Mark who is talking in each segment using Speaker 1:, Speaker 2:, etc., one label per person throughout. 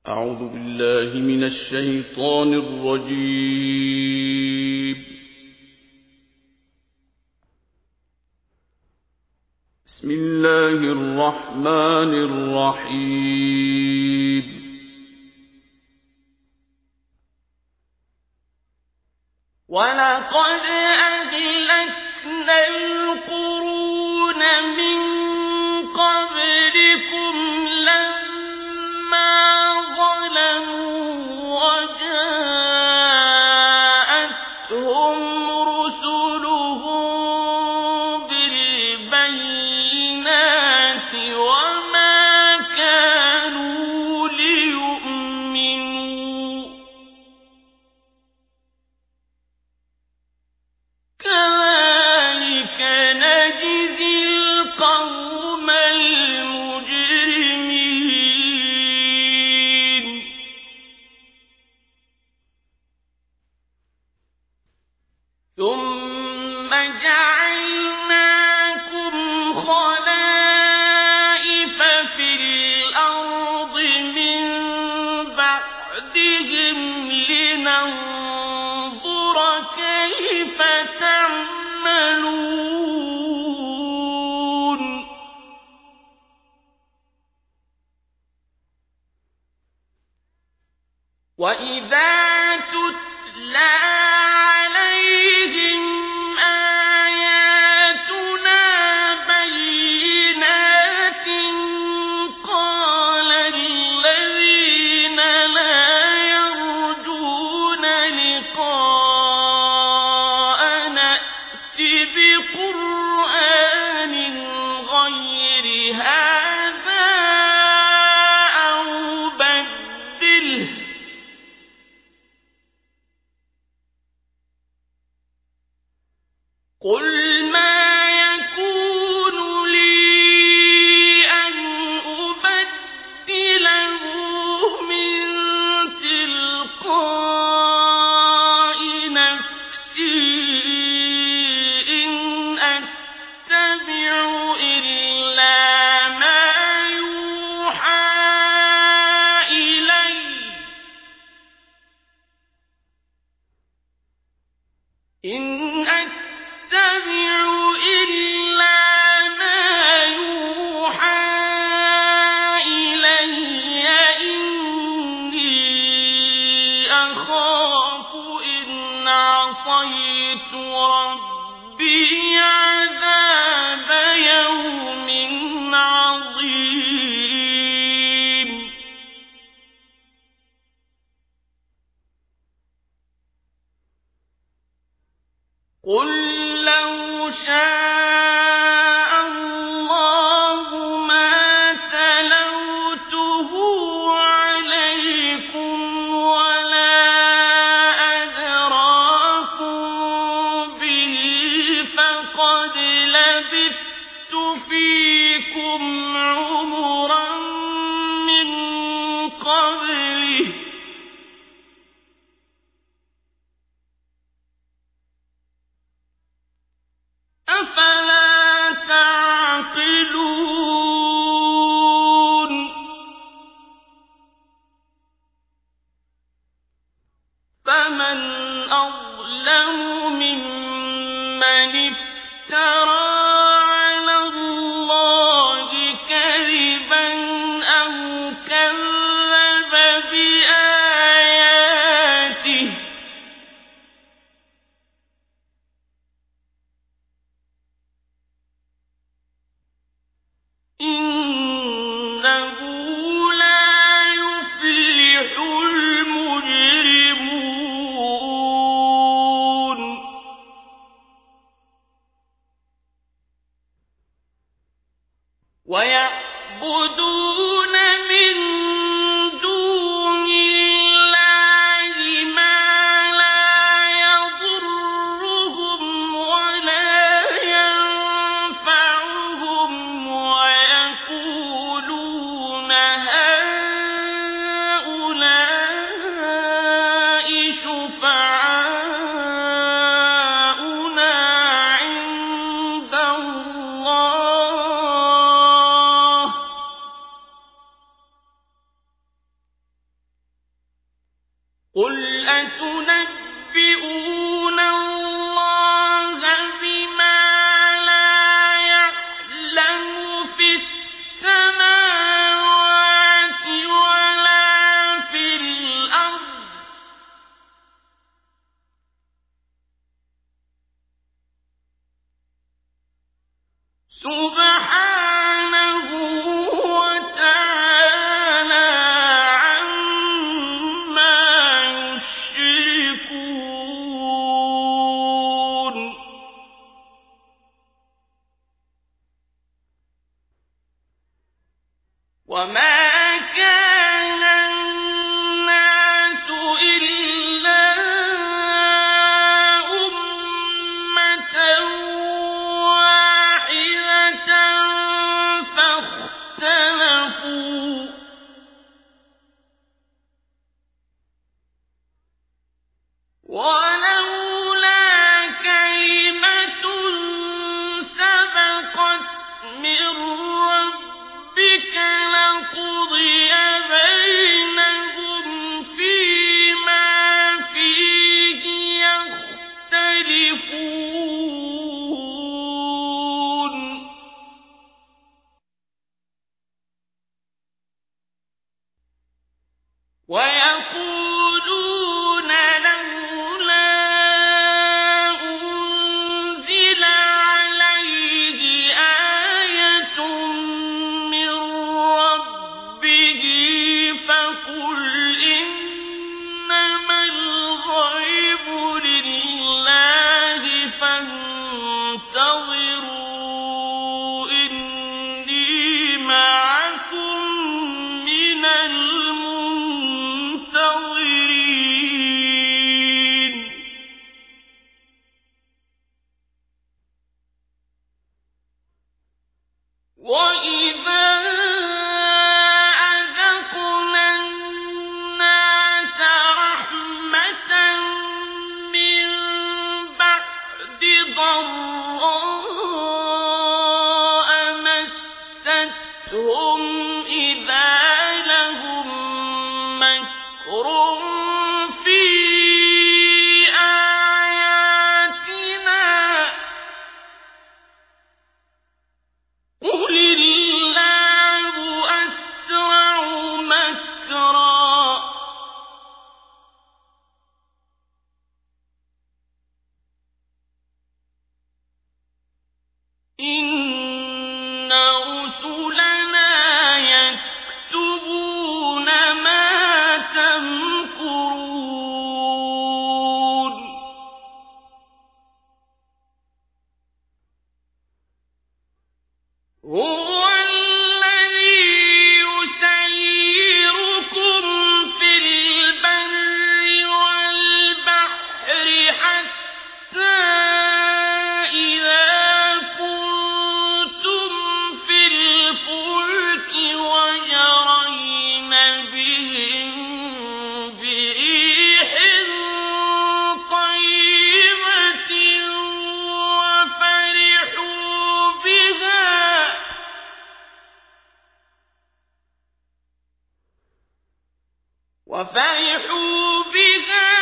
Speaker 1: أعوذ بالله من الشيطان الرجيم. بسم الله الرحمن الرحيم.
Speaker 2: ولقد أهلكنا القرون من قبلكم لما ظلموا وجاءتهم رسلهم بالبينات وما كانوا ليؤمنوا كذلك نجزي القوم المجرمين. ثم جعلناكم خلائف في الأرض من بعدهم لننظر كيف تعملون. وإذا تتلى عليهم آياتنا بينات قال الذين لا يرجون لقاءنا ائت بقرآن غير هذا أو بدله قل ما يكون لي أن أبدله من تلقاء نفسي إن أتبع إلا ما يوحى إلي إن أتبع إلا ما يوحى إلي إني أخاف إن عصيت ربي عذاب يوم عظيم. قل لو شاء الله ما تلوته عليكم ولا أدراكم به فقد لبثت فيكم عمرا من قبله أفلا تعقلون. فمن أظلم ممن افترى على الله كذبا أو كذب بآياته إنه لا يفلح المجرمون. ويعبدون من دون الله ما لا يضرهم ولا ينفعهم ويقولون هؤلاء شفعاؤنا عند الله قُلْ أَتُنَبِّئُونَ اللَّهَ بِمَا لَا يَعْلَمُ فِي السَّمَاوَاتِ وَلَا فِي الْأَرْضِ ۚ سُبْحَانَهُ وَتَعَالَىٰ عَمَّا يُشْرِكُونَ وَمَا كَانَ النَّاسُ إِلَّا أُمَّةً وَاحِدَةً فَاخْتَلَفُوا ۚ وَلَوْلَا كَلِمَةٌ سَبَقَتْ مِن رَّبِّكَ لَقُضِيَ بَيْنَهُمْ فِيمَا فِيهِ يَخْتَلِفُونَ وَيَقُولُونَ لَوْلَا أُنزِلَ عَلَيْهِ آيَةٌ مِّن رَّبِّهِ فَقُلْ إِنَّمَا الْغَيْبُ لِلَّهِ فَانتَظِرُوا إِنِّي مَعَكُم مِّنَ الْمُنتَظِرِينَ وَإِذَا أَذَقْنَا النَّاسَ رَحْمَةً مِّن بَعْدِ ضَرَّاءَ مَسَّتْهُمْ إِذَا لَهُم مَّكْرٌ فِي آيَاتِنَا قُلِ اللَّهُ أَسْرَعُ مَكْرًا ۚ إِنَّ رُسُلَنَا يَكْتُبُونَ مَا تَمْكُرُونَ هُوَ الَّذِي يُسَيِّرُكُمْ فِي الْبَرِّ وَالْبَحْرِ حَتَّىٰ إِذَا كُنتُمْ فِي الْفُلْكِ وَجَرَيْنَ بِهِم بِرِيحٍ طَيِّبَةٍ وَفَرِحُوا بِهَا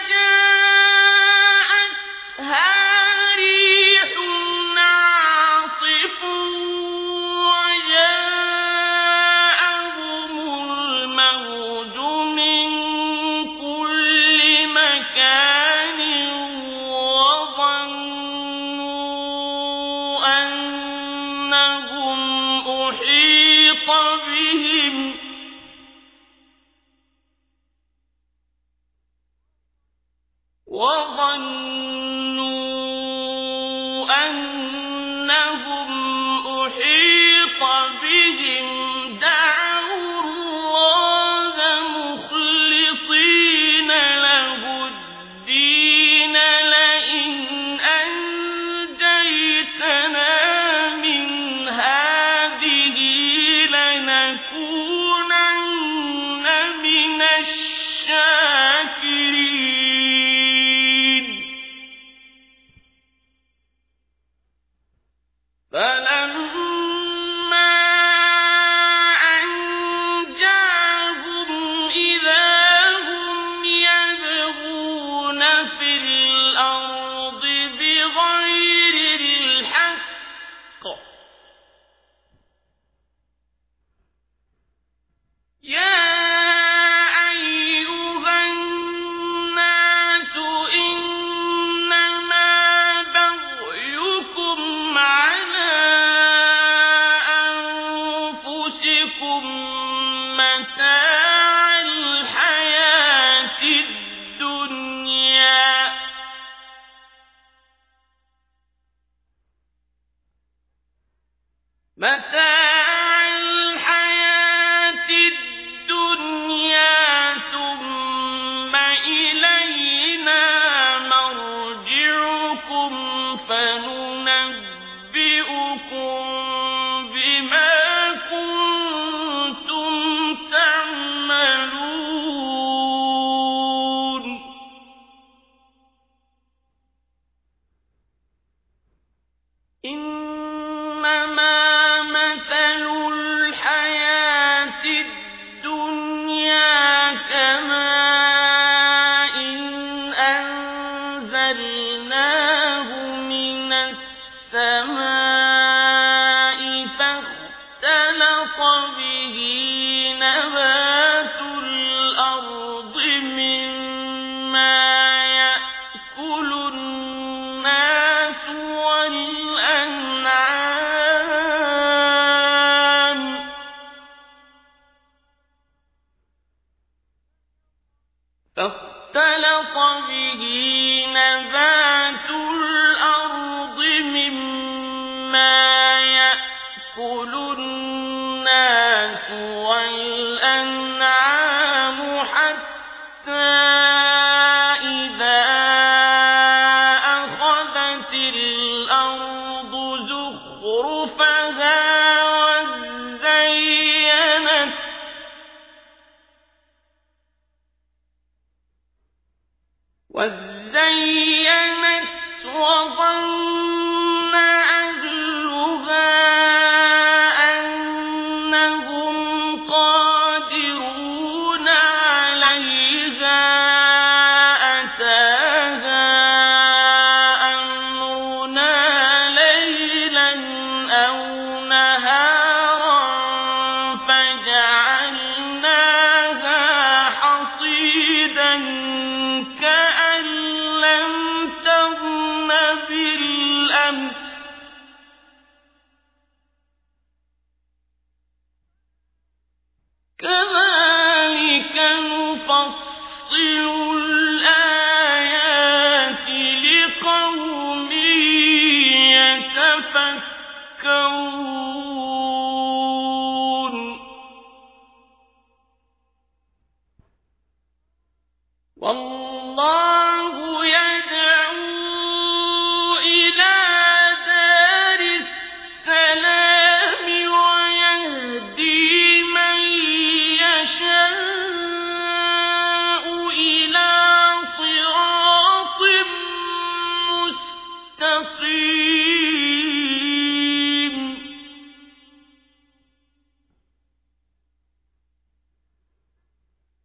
Speaker 2: جَاءَتْهَا رِيحٌ عَاصِفٌ وَجَاءَهُمُ الْمَوْجُ مِن كُلِّ مَكَانٍ وَظَنُّوا أَنَّهُمْ أُحِيطَ بِهِمْ فاختلط به نبات الأرض مما يأكل الناس والأنعام حتى إذا أخذت الأرض زخرفها وزينت وظن أهلها أنهم قادرون عليها أتاها أمرنا ليلا أو نهارا فجعلناها حصيدا كأن لم تغن بالأمس كذلك نفصل الآيات لقوم يتفكرون